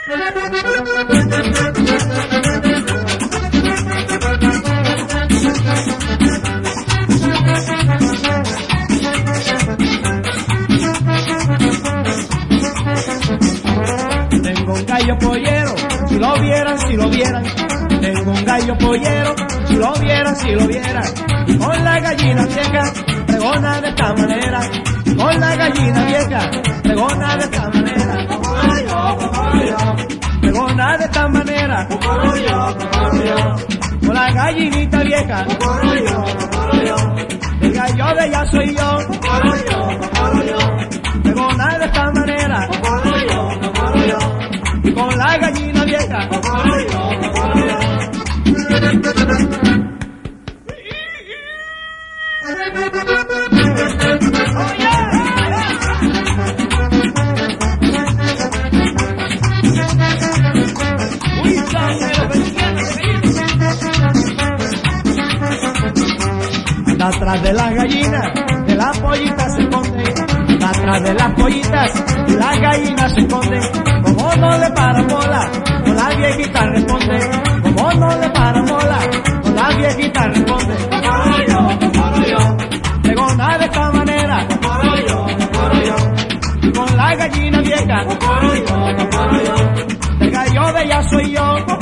Tengo un gallo pollero, si lo vieran, si lo vieran. Tengo un gallo pollero, si lo vieran, si lo vieran. Y con la gallina vieja, pregona de esta manera. Con la gallina vieja, pregona de esta manera. Pregona de esta manera. Con la gallinita vieja, el gallo de ella soy yo. Pregona de esta manera. Y con la gallina vieja. Atrás de las gallinas, de las pollitas se esconde. Atrás de las pollitas, y las gallinas se esconden. Como no le paran bola, con la viejita responde. Como no le paran bola, con la viejita responde. Pregona de esta manera, y con la gallina vieja, el gallo de ella soy yo.